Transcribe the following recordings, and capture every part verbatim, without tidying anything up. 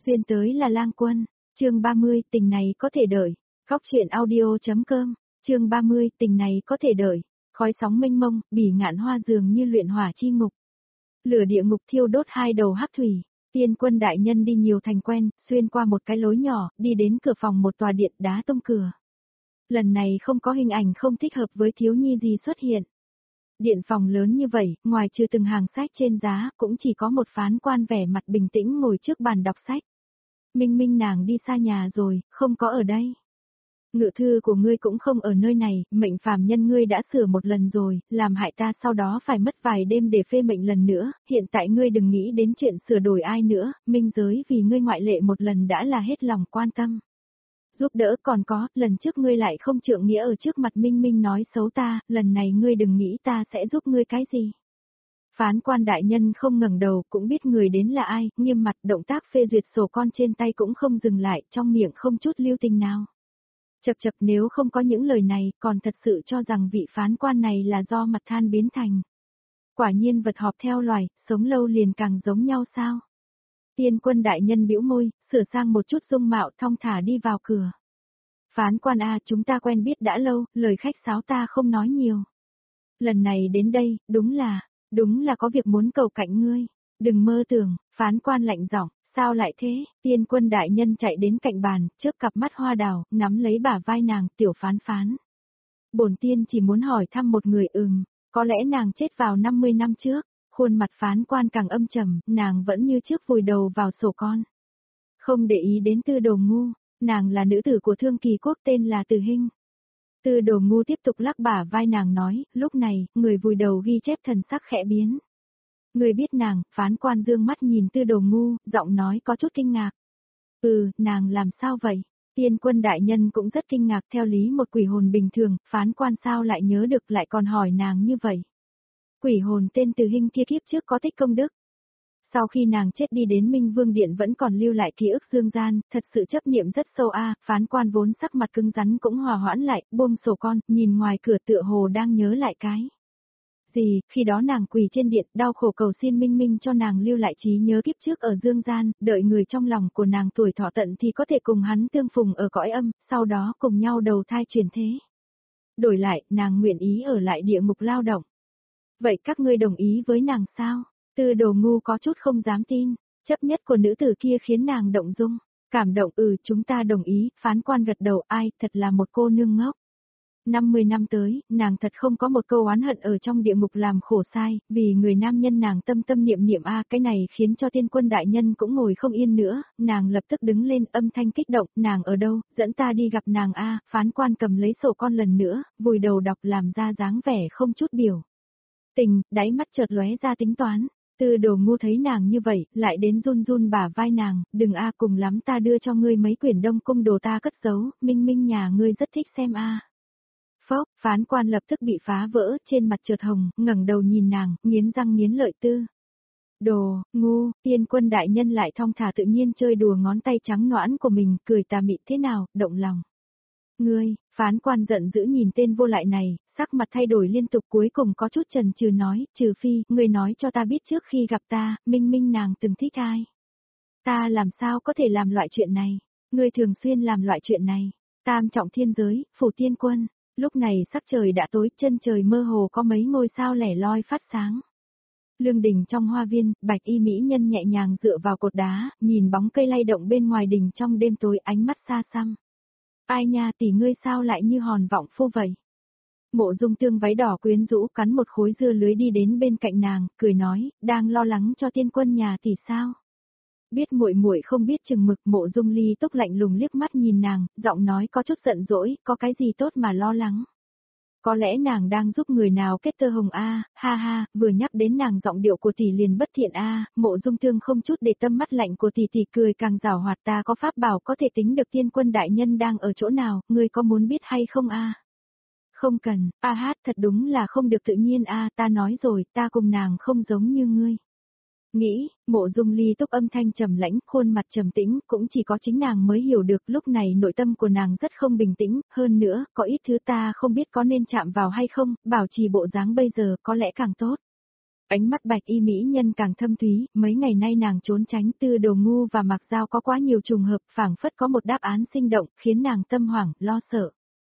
Xuyên tới là lang quân, chương ba mươi, tình này có thể đợi. Khóc chuyện audio.com, chương ba mươi, tình này có thể đợi. Khói sóng mênh mông, bỉ ngạn hoa dường như luyện hỏa chi ngục. Lửa địa ngục thiêu đốt hai đầu hắc thủy. Tiên quân đại nhân đi nhiều thành quen, xuyên qua một cái lối nhỏ, đi đến cửa phòng một tòa điện đá tông cửa. Lần này không có hình ảnh không thích hợp với thiếu nhi gì xuất hiện. Điện phòng lớn như vậy, ngoài trừ từng hàng sách trên giá, cũng chỉ có một phán quan vẻ mặt bình tĩnh ngồi trước bàn đọc sách. Minh Minh nàng đi xa nhà rồi, không có ở đây. Ngự thư của ngươi cũng không ở nơi này, mệnh phàm nhân ngươi đã sửa một lần rồi, làm hại ta sau đó phải mất vài đêm để phê mệnh lần nữa, hiện tại ngươi đừng nghĩ đến chuyện sửa đổi ai nữa, minh giới vì ngươi ngoại lệ một lần đã là hết lòng quan tâm. Giúp đỡ còn có, lần trước ngươi lại không trượng nghĩa ở trước mặt Minh Minh nói xấu ta, lần này ngươi đừng nghĩ ta sẽ giúp ngươi cái gì. Phán quan đại nhân không ngẩng đầu cũng biết người đến là ai, nghiêm mặt động tác phê duyệt sổ con trên tay cũng không dừng lại, trong miệng không chút lưu tình nào. Chập chập nếu không có những lời này, còn thật sự cho rằng vị phán quan này là do mặt than biến thành. Quả nhiên vật họp theo loài, sống lâu liền càng giống nhau sao. Tiên quân đại nhân bĩu môi, sửa sang một chút dung mạo thong thả đi vào cửa. Phán quan a, chúng ta quen biết đã lâu, lời khách sáo ta không nói nhiều. Lần này đến đây, đúng là, đúng là có việc muốn cầu cạnh ngươi. Đừng mơ tưởng, phán quan lạnh giọng, sao lại thế? Tiên quân đại nhân chạy đến cạnh bàn, trước cặp mắt hoa đào, nắm lấy bả vai nàng, tiểu phán phán. Bổn tiên chỉ muốn hỏi thăm một người ừm, có lẽ nàng chết vào năm mươi năm trước. Khuôn mặt phán quan càng âm trầm, nàng vẫn như trước vùi đầu vào sổ con. Không để ý đến Tư Đồ Ngu, nàng là nữ tử của Thương Kỳ Quốc tên là Từ Hinh. Tư Đồ Ngu tiếp tục lắc bả vai nàng nói, lúc này, người vùi đầu ghi chép thần sắc khẽ biến. Người biết nàng, phán quan dương mắt nhìn Tư Đồ Ngu, giọng nói có chút kinh ngạc. Ừ, nàng làm sao vậy? Tiên quân đại nhân cũng rất kinh ngạc theo lý một quỷ hồn bình thường, phán quan sao lại nhớ được lại còn hỏi nàng như vậy. Quỷ hồn tên Từ Hinh kia kiếp trước có tích công đức. Sau khi nàng chết đi đến Minh Vương Điện vẫn còn lưu lại ký ức dương gian, thật sự chấp niệm rất sâu a. Phán quan vốn sắc mặt cứng rắn cũng hòa hoãn lại, buông sổ con, nhìn ngoài cửa tựa hồ đang nhớ lại cái. Gì, khi đó nàng quỳ trên điện, đau khổ cầu xin Minh Minh cho nàng lưu lại trí nhớ kiếp trước ở dương gian, đợi người trong lòng của nàng tuổi thọ tận thì có thể cùng hắn tương phùng ở cõi âm, sau đó cùng nhau đầu thai chuyển thế. Đổi lại, nàng nguyện ý ở lại địa ngục lao động. Vậy các ngươi đồng ý với nàng sao? Tư Đồ Ngu có chút không dám tin, chấp nhất của nữ tử kia khiến nàng động dung, cảm động ừ chúng ta đồng ý, phán quan gật đầu ai thật là một cô nương ngốc. năm mươi năm tới, nàng thật không có một câu oán hận ở trong địa ngục làm khổ sai, vì người nam nhân nàng tâm tâm niệm niệm a cái này khiến cho tiên quân đại nhân cũng ngồi không yên nữa, nàng lập tức đứng lên âm thanh kích động, nàng ở đâu, dẫn ta đi gặp nàng a phán quan cầm lấy sổ con lần nữa, vùi đầu đọc làm ra dáng vẻ không chút biểu. Tình, đáy mắt chợt lóe ra tính toán, Tư Đồ Ngu thấy nàng như vậy, lại đến run run bả vai nàng, đừng a cùng lắm ta đưa cho ngươi mấy quyển Đông Cung đồ ta cất giấu, Minh Minh nhà ngươi rất thích xem a. Phốc, phán quan lập tức bị phá vỡ, trên mặt chợt hồng, ngẩng đầu nhìn nàng, nghiến răng nghiến lợi Tư. Đồ, Ngu, tiên quân đại nhân lại thong thả tự nhiên chơi đùa ngón tay trắng nõn của mình, cười tà mị thế nào, động lòng. Ngươi, phán quan giận dữ nhìn tên vô lại này, sắc mặt thay đổi liên tục cuối cùng có chút chần chừ nói, trừ phi, ngươi nói cho ta biết trước khi gặp ta, Minh Minh nàng từng thích ai. Ta làm sao có thể làm loại chuyện này, ngươi thường xuyên làm loại chuyện này, tam trọng thiên giới, phủ tiên quân, lúc này sắc trời đã tối, chân trời mơ hồ có mấy ngôi sao lẻ loi phát sáng. Lương đình trong hoa viên, bạch y mỹ nhân nhẹ nhàng dựa vào cột đá, nhìn bóng cây lay động bên ngoài đình trong đêm tối ánh mắt xa xăm. Ai nha tỷ ngươi sao lại như hòn vọng phu vậy? Mộ Dung Tương váy đỏ quyến rũ cắn một khối dưa lưới đi đến bên cạnh nàng, cười nói, đang lo lắng cho tiên quân nhà tỷ sao? Biết muội muội không biết chừng mực, Mộ Dung Ly Túc lạnh lùng liếc mắt nhìn nàng, giọng nói có chút giận dỗi, có cái gì tốt mà lo lắng? Có lẽ nàng đang giúp người nào kết tơ hồng a, ha ha, vừa nhắc đến nàng giọng điệu của tỷ liền bất thiện a, Mộ Dung Tương không chút để tâm mắt lạnh của tỷ tỷ cười càng giảo hoạt ta có pháp bảo có thể tính được tiên quân đại nhân đang ở chỗ nào, ngươi có muốn biết hay không a? Không cần, a hát thật đúng là không được tự nhiên a, ta nói rồi, ta cùng nàng không giống như ngươi. Nghĩ, Mộ Dung Ly Túc âm thanh trầm lãnh, khuôn mặt trầm tĩnh, cũng chỉ có chính nàng mới hiểu được lúc này nội tâm của nàng rất không bình tĩnh, hơn nữa, có ít thứ ta không biết có nên chạm vào hay không, bảo trì bộ dáng bây giờ có lẽ càng tốt. Ánh mắt bạch y mỹ nhân càng thâm thúy, mấy ngày nay nàng trốn tránh Tư Đồ Ngu và Mạc Giao có quá nhiều trùng hợp, phảng phất có một đáp án sinh động, khiến nàng tâm hoảng, lo sợ.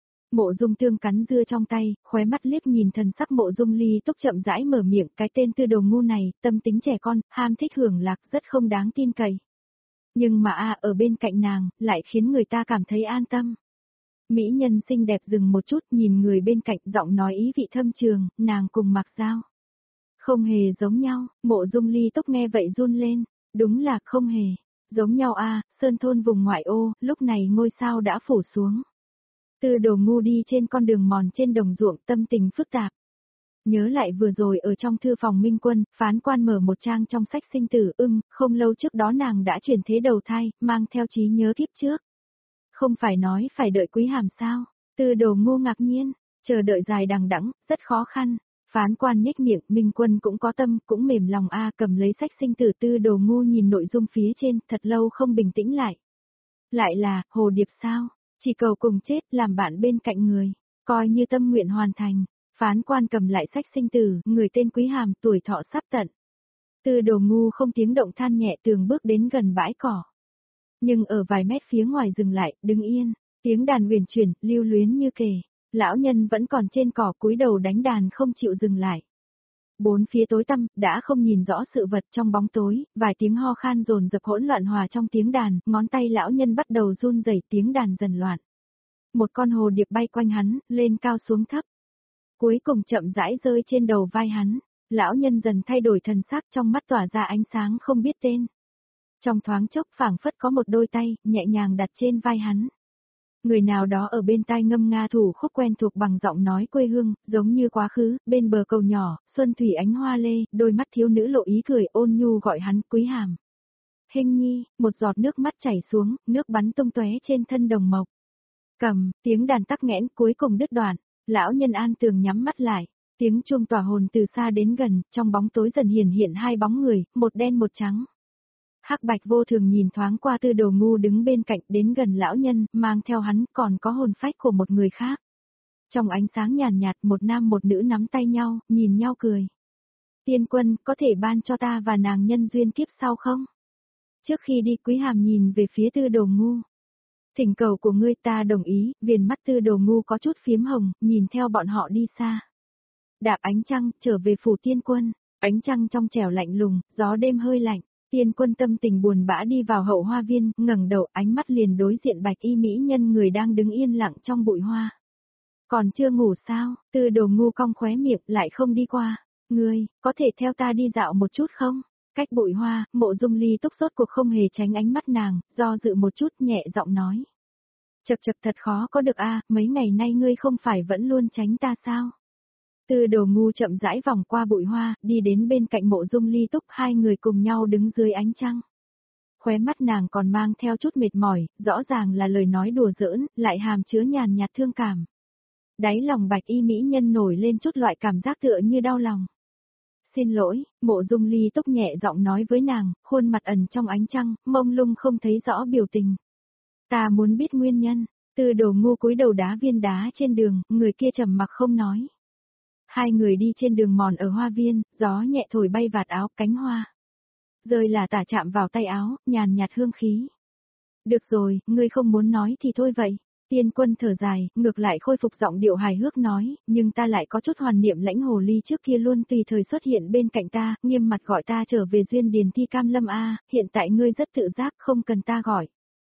Mộ Dung Tương cắn dưa trong tay, khóe mắt liếc nhìn thần sắc Mộ Dung Ly Túc chậm rãi mở miệng, cái tên Tư Đồ Ngu này, tâm tính trẻ con, ham thích hưởng lạc, rất không đáng tin cậy. Nhưng mà a ở bên cạnh nàng, lại khiến người ta cảm thấy an tâm. Mỹ nhân xinh đẹp dừng một chút, nhìn người bên cạnh, giọng nói ý vị thâm trường, nàng cùng Mạc Giao. Không hề giống nhau, Mộ Dung Ly Túc nghe vậy run lên, đúng là không hề. Giống nhau a, sơn thôn vùng ngoại ô, lúc này ngôi sao đã phủ xuống. Tư Đồ Ngu đi trên con đường mòn trên đồng ruộng, tâm tình phức tạp. Nhớ lại vừa rồi ở trong thư phòng Minh Quân, phán quan mở một trang trong sách sinh tử, ưng, không lâu trước đó nàng đã chuyển thế đầu thai, mang theo trí nhớ kiếp trước. Không phải nói phải đợi Quý Hàm sao? Tư Đồ Ngu ngạc nhiên, chờ đợi dài đằng đẵng, rất khó khăn. Phán quan nhếch miệng, Minh Quân cũng có tâm, cũng mềm lòng a, cầm lấy sách sinh tử. Tư Đồ Ngu nhìn nội dung phía trên, thật lâu không bình tĩnh lại. Lại là, hồ điệp sao? Chỉ cầu cùng chết, làm bạn bên cạnh người, coi như tâm nguyện hoàn thành. Phán quan cầm lại sách sinh tử, người tên Quý Hàm, tuổi thọ sắp tận. Tư Đồ Ngu không tiếng động than nhẹ, tường bước đến gần bãi cỏ. Nhưng ở vài mét phía ngoài dừng lại, đứng yên, tiếng đàn huyền chuyển, lưu luyến như kể. Lão nhân vẫn còn trên cỏ cúi đầu đánh đàn không chịu dừng lại. Bốn phía tối tăm, đã không nhìn rõ sự vật trong bóng tối, vài tiếng ho khan dồn dập hỗn loạn hòa trong tiếng đàn, ngón tay lão nhân bắt đầu run rẩy, tiếng đàn dần loạn. Một con hồ điệp bay quanh hắn, lên cao xuống thấp. Cuối cùng chậm rãi rơi trên đầu vai hắn, lão nhân dần thay đổi thần sắc, trong mắt tỏa ra ánh sáng không biết tên. Trong thoáng chốc phảng phất có một đôi tay, nhẹ nhàng đặt trên vai hắn. Người nào đó ở bên tai ngâm nga thủ khúc quen thuộc bằng giọng nói quê hương, giống như quá khứ, bên bờ cầu nhỏ, xuân thủy ánh hoa lê, đôi mắt thiếu nữ lộ ý cười ôn nhu gọi hắn Quý Hàm. Hình nhi, một giọt nước mắt chảy xuống, nước bắn tung tóe trên thân đồng mộc. Cầm, tiếng đàn tắc nghẽn cuối cùng đứt đoạn, lão nhân an tường nhắm mắt lại, tiếng chuông tỏa hồn từ xa đến gần, trong bóng tối dần hiển hiện hai bóng người, một đen một trắng. Hắc Bạch vô thường nhìn thoáng qua Tư Đồ Ngu đứng bên cạnh đến gần lão nhân, mang theo hắn còn có hồn phách của một người khác. Trong ánh sáng nhàn nhạt, một nam một nữ nắm tay nhau, nhìn nhau cười. Tiên quân, có thể ban cho ta và nàng nhân duyên kiếp sau không? Trước khi đi Quý Hàm nhìn về phía Tư Đồ Ngu. Thỉnh cầu của ngươi ta đồng ý, viền mắt Tư Đồ Ngu có chút phiếm hồng, nhìn theo bọn họ đi xa. Đạp ánh trăng, trở về phủ tiên quân, ánh trăng trong trẻo lạnh lùng, gió đêm hơi lạnh. Tiên quân tâm tình buồn bã đi vào hậu hoa viên, ngẩng đầu ánh mắt liền đối diện bạch y mỹ nhân người đang đứng yên lặng trong bụi hoa. Còn chưa ngủ sao? Tư Đồ Ngu cong khóe miệng lại không đi qua. Ngươi, có thể theo ta đi dạo một chút không? Cách bụi hoa, Mộ Dung Ly Túc sốt cuộc không hề tránh ánh mắt nàng, do dự một chút nhẹ giọng nói. Chật chật thật khó có được a, mấy ngày nay ngươi không phải vẫn luôn tránh ta sao? Tư Đồ Ngu chậm rãi vòng qua bụi hoa, đi đến bên cạnh Mộ Dung Ly Túc, hai người cùng nhau đứng dưới ánh trăng. Khóe mắt nàng còn mang theo chút mệt mỏi, rõ ràng là lời nói đùa giỡn, lại hàm chứa nhàn nhạt thương cảm. Đáy lòng bạch y mỹ nhân nổi lên chút loại cảm giác tựa như đau lòng. Xin lỗi, Mộ Dung Ly Túc nhẹ giọng nói với nàng, khuôn mặt ẩn trong ánh trăng, mông lung không thấy rõ biểu tình. Ta muốn biết nguyên nhân. Tư Đồ Ngu cúi đầu đá viên đá trên đường, người kia trầm mặc không nói. Hai người đi trên đường mòn ở hoa viên, gió nhẹ thổi bay vạt áo, cánh hoa. Rơi là tả chạm vào tay áo, nhàn nhạt hương khí. Được rồi, ngươi không muốn nói thì thôi vậy. Tiên quân thở dài, ngược lại khôi phục giọng điệu hài hước nói, nhưng ta lại có chút hoàn niệm lãnh hồ ly trước kia luôn tùy thời xuất hiện bên cạnh ta, nghiêm mặt gọi ta trở về duyên điền thi cam lâm a, hiện tại ngươi rất tự giác không cần ta gọi.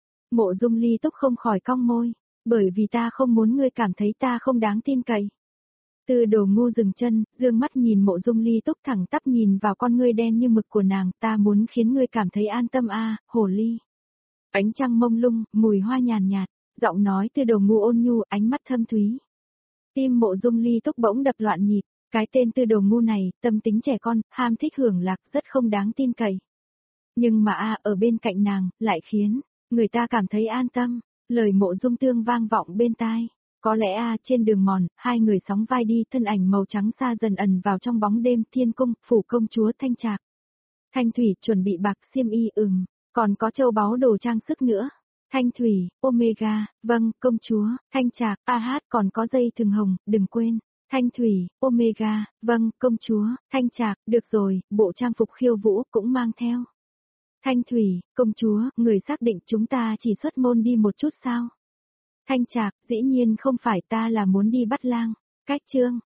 Mộ Dung Ly Túc không khỏi cong môi, bởi vì ta không muốn ngươi cảm thấy ta không đáng tin cậy. Tư Đồ Ngu dừng chân, dương mắt nhìn Mộ Dung Ly Túc thẳng tắp nhìn vào con ngươi đen như mực của nàng, ta muốn khiến ngươi cảm thấy an tâm a, hồ ly. Ánh trăng mông lung, mùi hoa nhàn nhạt, giọng nói Tư Đồ Ngu ôn nhu, ánh mắt thâm thúy. Tim Mộ Dung Ly Túc bỗng đập loạn nhịp, cái tên Tư Đồ Ngu này, tâm tính trẻ con, ham thích hưởng lạc, rất không đáng tin cậy. Nhưng mà a, ở bên cạnh nàng, lại khiến người ta cảm thấy an tâm, lời Mộ Dung Tương vang vọng bên tai. Có lẽ a, trên đường mòn, hai người sóng vai đi, thân ảnh màu trắng xa dần ẩn vào trong bóng đêm, thiên cung, phủ công chúa Thanh Trạc. Thanh Thủy chuẩn bị bạc xiêm y ừm, còn có châu báu đồ trang sức nữa. Thanh Thủy, Omega, vâng, công chúa, Thanh Trạc, a hát còn có dây thừng hồng, đừng quên. Thanh Thủy, Omega, vâng, công chúa, Thanh Trạc, được rồi, bộ trang phục khiêu vũ cũng mang theo. Thanh Thủy, công chúa, người xác định chúng ta chỉ xuất môn đi một chút sao? Thanh Trạc, dĩ nhiên không phải ta là muốn đi bắt lang, cách chương.